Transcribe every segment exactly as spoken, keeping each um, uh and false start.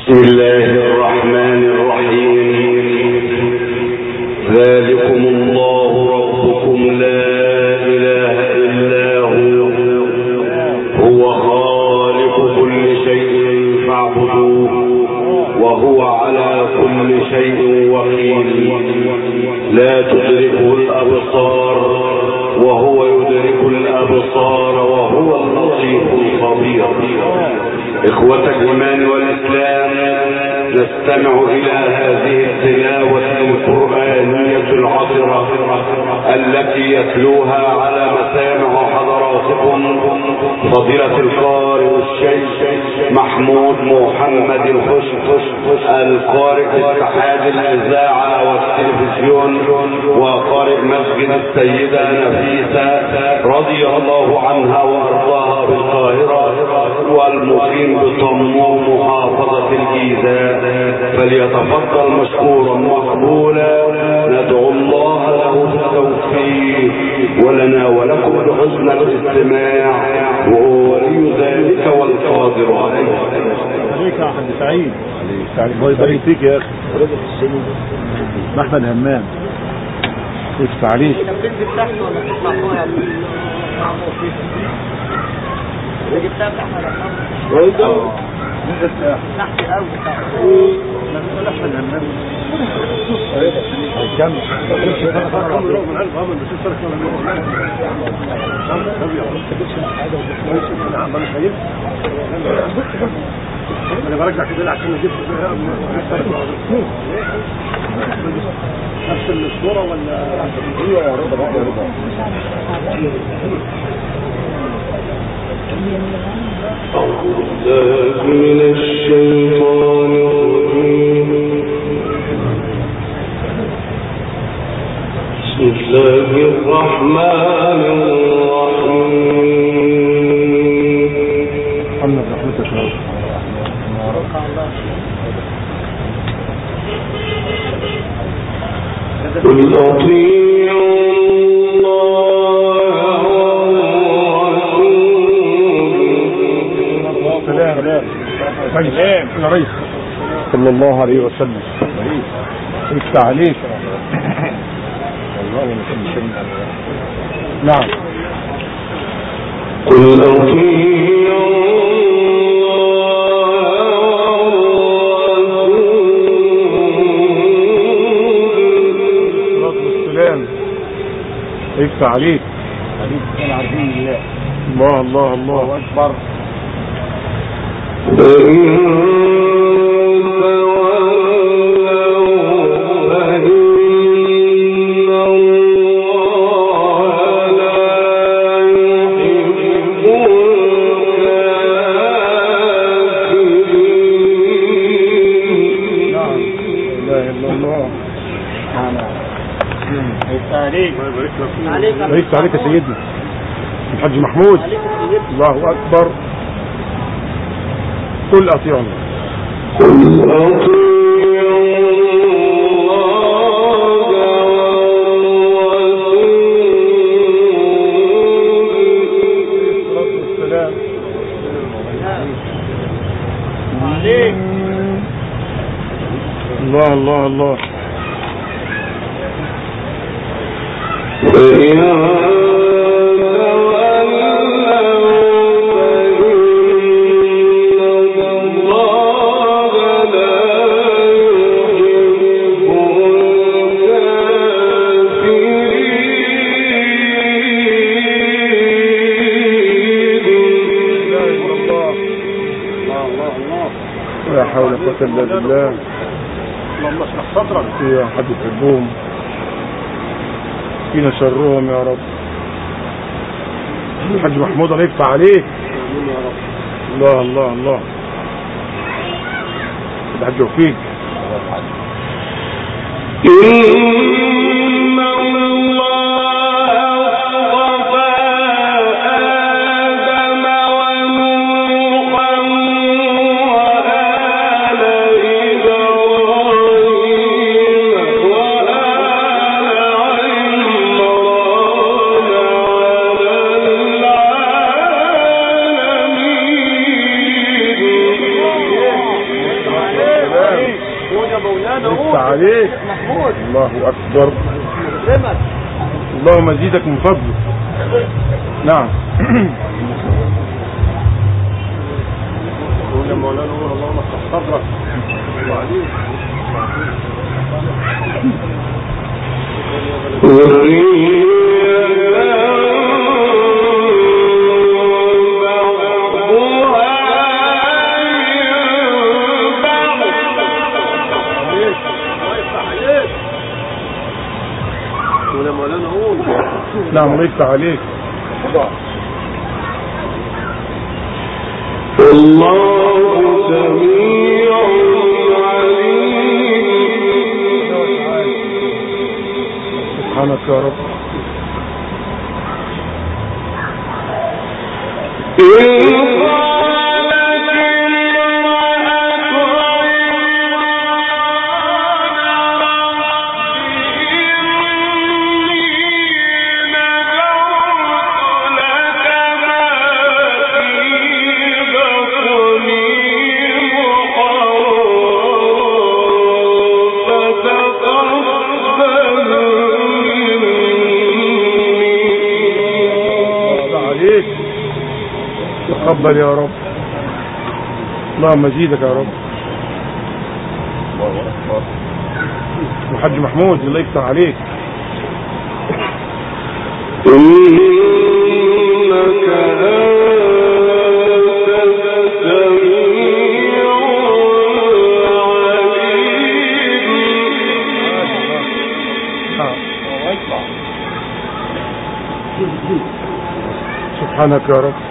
بسم الله الرحمن الرحيم. ذلكم الله ربكم لا إله إلا هو هو خالق كل شيء فاعبدوه وهو على كل شيء وكيل. لا تدركه الأبصار وهو يدرك الأبصار وهو اللطيف الخبير. إخوة الإيمان والإسلام، نستمع إلى هذه التلاوة القرآنية العطرة التي يتلوها على مسامع حضراتكم فضيلة القارئ الشيخ محمود محمد الخشخش، القارئ اتحاد الإذاعة والتلفزيون وقارئ مسجد السيدة نفيسة رضي الله عنها وأرضاها بالقاهرة، والمقيم بطموم محافظة الجيزة. فليتفضل مشكورا مقبولا. ندعو الله له بالتوفيق ولنا ولكم بحسن الاستماع، وهو ولي ذلك والقادر عليه. عليك يا حاج سعيد. الله يبارك فيك يا اخي. احمد همام يفتح عليك. جبتها بأحمد أحمد تحت أوي نقول أحمد همام كم أنا برجع كده عشان أجيب نفس الصورة ولا هي رضا رضا أعوذ من الشيطان الرجيم. بسم الله الرحمن الرحيم. محمد رحمتك يا رب. قل أطيعوا سلام يا ريس صلى الله عليه وسلم. يفتح عليك. نعم. قل أطيعوا والسلام. يفتح عليك. احنا عارفين الله الله الله الله اكبر. ليس عليك يا سيدنا الحاج محمود. الله أكبر. قل أطيعوا قل أطيعوا الله الله الله. لا حول ولا قوة إلا بالله. اللهم اشرح صدرك يا حد تحبهم فينا شرهم يا رب. الحاج محمود الله يفتح عليك. الله الله الله. الحاج توفيق. عليك. محمود الله أكبر. رمك اللهم زيدك من فضله. نعم. قول يا مولانا نور اللهم صبرك. نعم الله يفتح عليك. الله سميع عليم. سبحانك يا رب. تقبل يا رب. اللهم زيدك يا رب. الحاج محمود الله يفتح عليك. إنك سبحانك يا رب.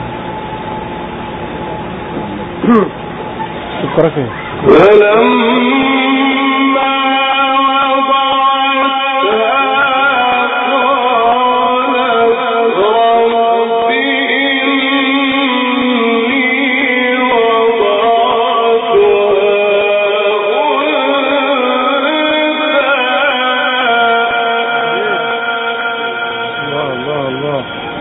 شكرا فين فلما وضعتها قالت رب إني وضعتها الله الله الله.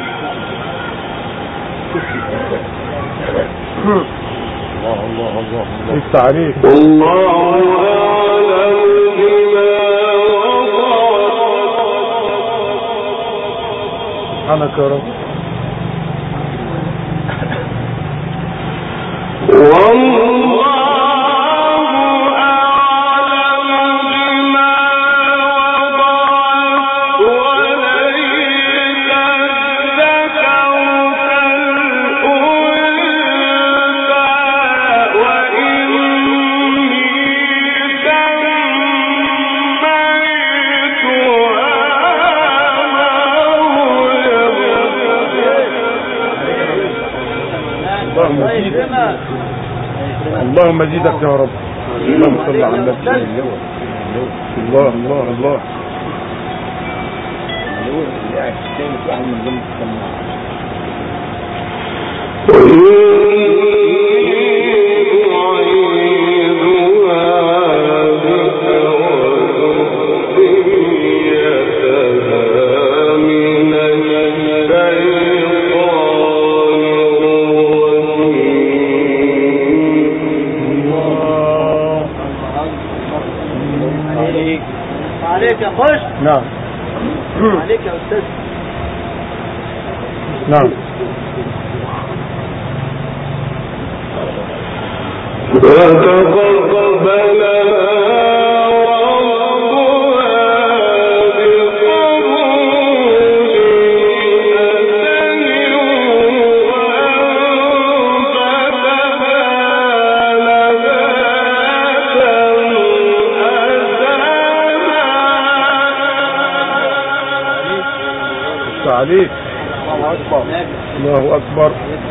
الله الله الله يفتح عليك. والله أعلم بما وضعت. سبحانك يا رب. والله أعلم بما وضعت وليس الذكر كالأنثى وإني سميتها اللهم زيدك يا رب. اللهم صل على النبي. الله الله الله. عليك يا خش. نعم. عليك يا أستاذ. نعم. فتقبلها عليك. الله أكبر. الله أكبر.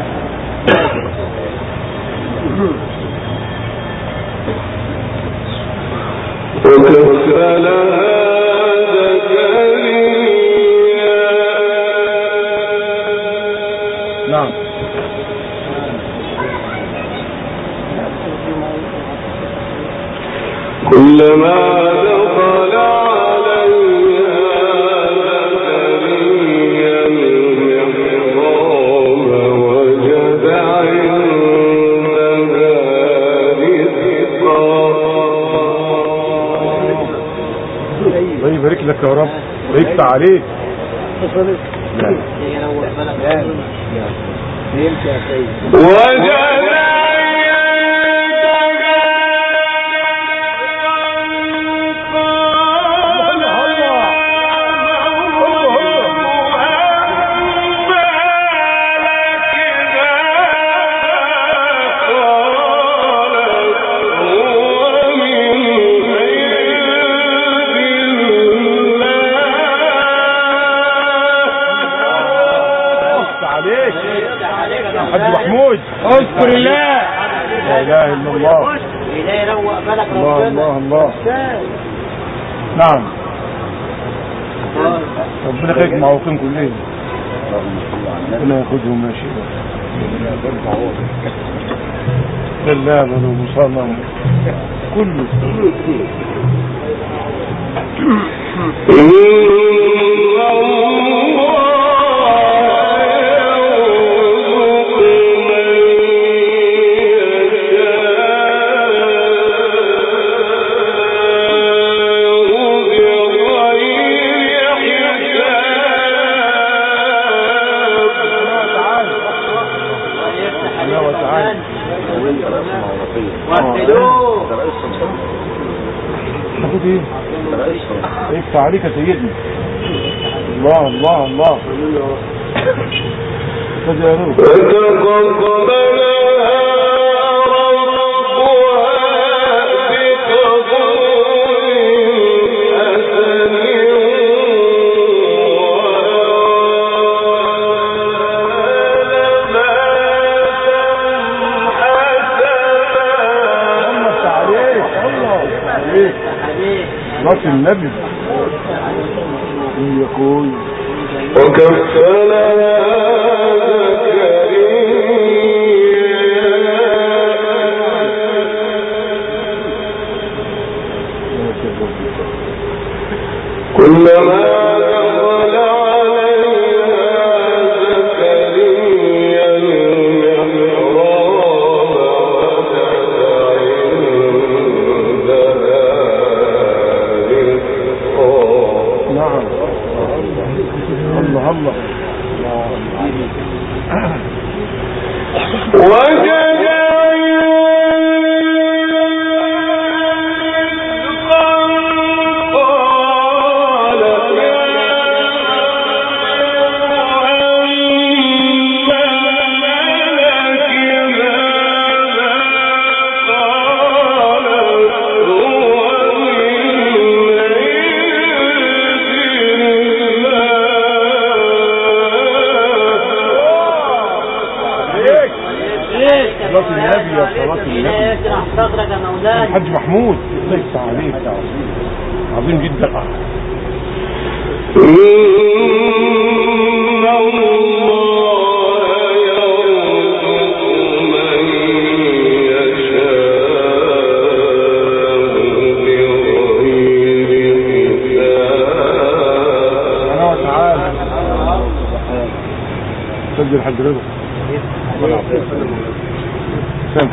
وكفلها زكريا. نعم. كلما دخل عليها زكريا المحراب وجد عندها رزقا يفتح عليك. حاج محمود اذكر الله. لا اله الا الله. الله الله الله. نعم ربنا يخليك معوقين كلهم. ربنا ياخذهم ماشي. لا بل مصنم كله. ايه عليك يا سيدنا. الله الله الله. صلاة النبي يقول وكفلها كلما الحاج محمود ليس عليك عظيم جدا. انا وتعالى سجل حد رضا سامح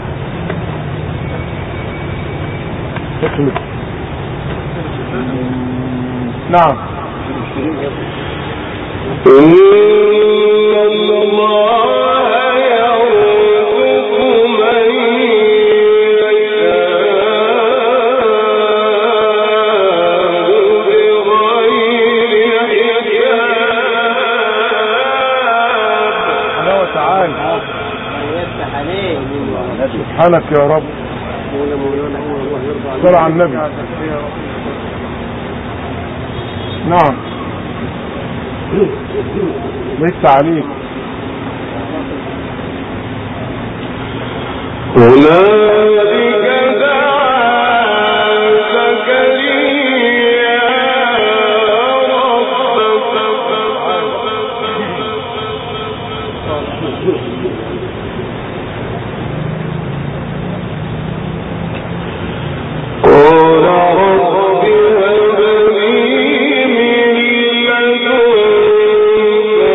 نعم. إن الله يرزق من يشاء بغير حساب. الله تعالى سبحانك يا رب. صلى على النبي. نعم ليس عليك. هنالك دعا زكريا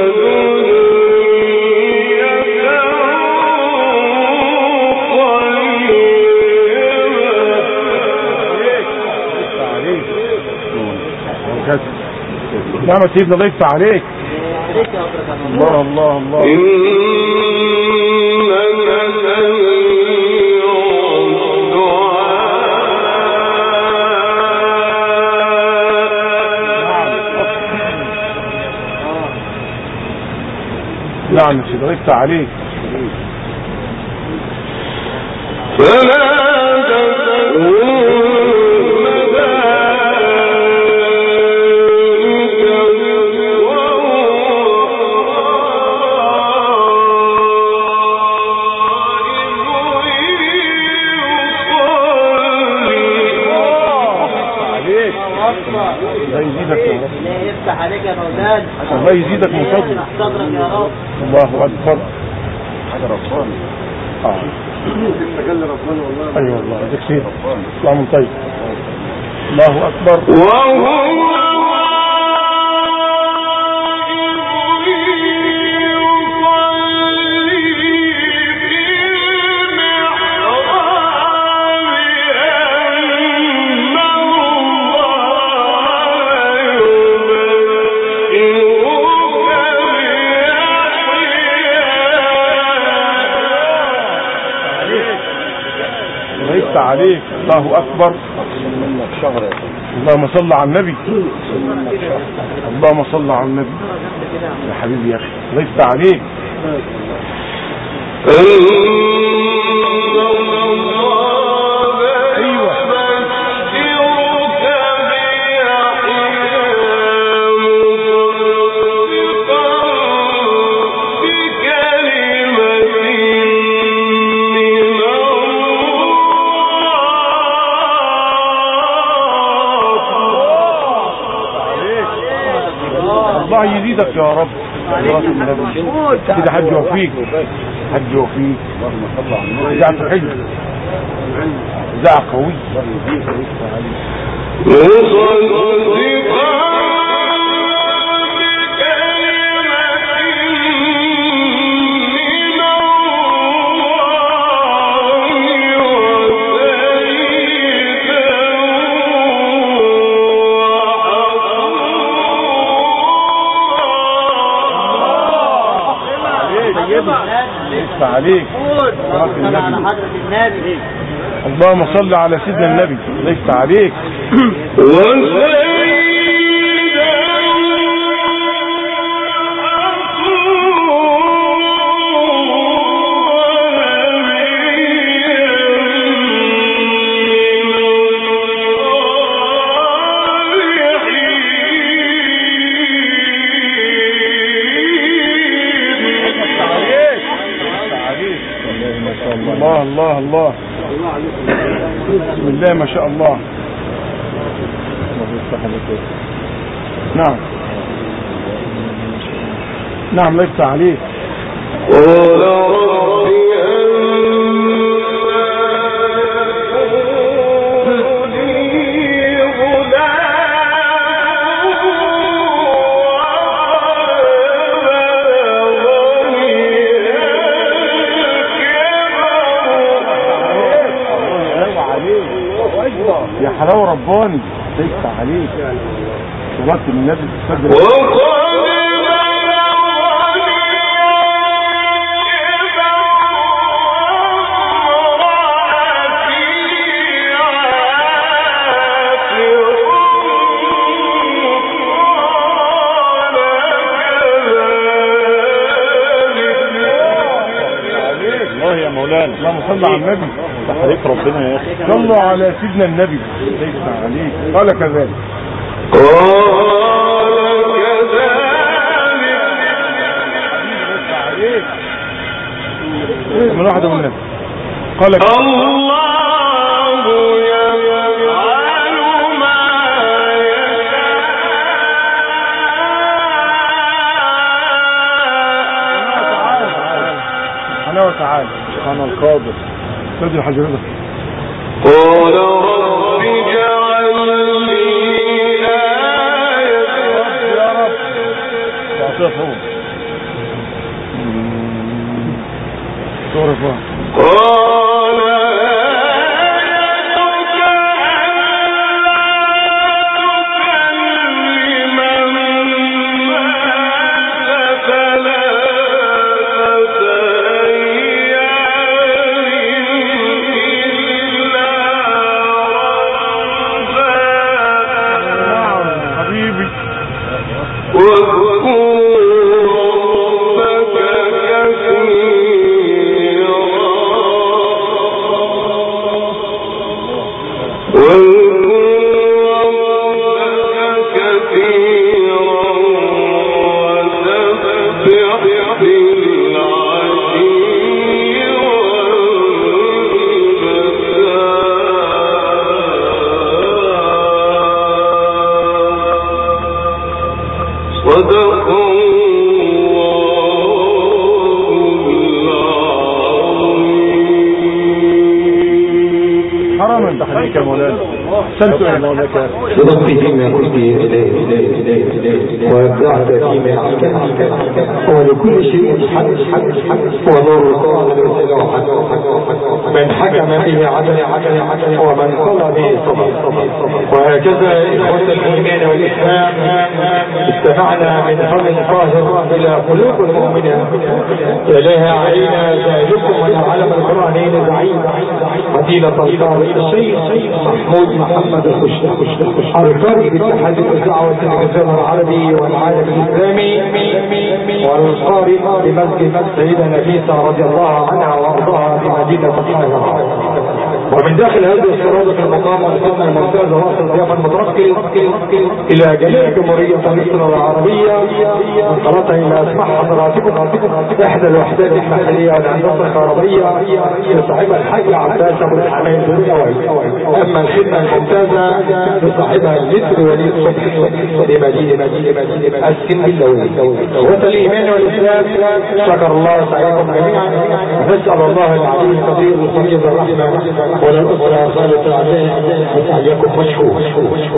ربه نعم يا سيدنا الله يفتح عليك. عليك يا أبرك الله الله الله. نعم يا سيدنا الله يفتح عليك. الله يزيدك يا رب. الله يفتح عليك يا مولانا. الله يزيدك من فضلك. صدرك يا رب. الله اكبر. حاجه رباني. اه تجلى رباني والله. ايوه والله ده كتير. اطلع من طيب. الله اكبر. عليك. الله أكبر. اللهم صل على النبي. اللهم صل على النبي يا حبيبي يا أخي. الله يفتح عليك. الله يزيدك يا رب. كده حج وفيك حج وفيك. إذاعة حج إذاعة قوي. يفتح عليك. اللهم صل على سيدنا النبي. الله يفتح عليك. الله الله الله. بسم الله ما شاء الله. نعم نعم لا يفتح عليك. يا حلاوة رباني. يفتح عليك. صلاة النبي الفجر. الله يا مولانا. اللهم صل على النبي. تحريك ربنا يا اخي. صلوا على سيدنا النبي. ليس عليك. قال كذلك. من واحدة من النبي قال الله يفعل ما يشاء. سبحانه وتعالى. سبحان القادر. سيد حضرتك. قال رب اجعل لي آية يا رب. تعطيه صورة قال آيتك ألا تكلم حرما تحريك يا مولانا. احسنت يا مولانا. بربي فيما قلت إليه وابدعت فيما علمت ولكل شيء حد ونور القرآن من حكم به عدل ومن صلى به صبر. وهكذا إخوة الإيمان والإسلام استمعنا من فضل طاهر إلى قلوب المؤمنين إليها علينا ذلكم من العالم القرآنين الزعيم فضيلة الطالب الشيخ محمود محمد الخشت القارئ باتحاد الإذاعة والتلفزيون العربي والعالم الإسلامي والقارئ بمسجد السيدة نفيسة رضي الله عنها وارضاها بمدينة القاهرة. ومن داخل هذه الصراط المقام والخدمة الممتازة واصل الضيافة المتركز إلى جميع جمهورية مصر العربية انقلتها إلى أسماء حضراتكم إحدى الوحدات المحلية والهندسة الكهربائية لصاحبها الحاج عباس أبو الحميد النووي. أما الخدمة الممتازة لصاحبها المتر ولي الصبح لمدينة السنبلاوي. والإيمان والإسلام شكر الله سعيكم جميعا. نسأل الله العلي القدير الحميد الرحمن وللأسرة صالة العزيز وسعيكم مشهور.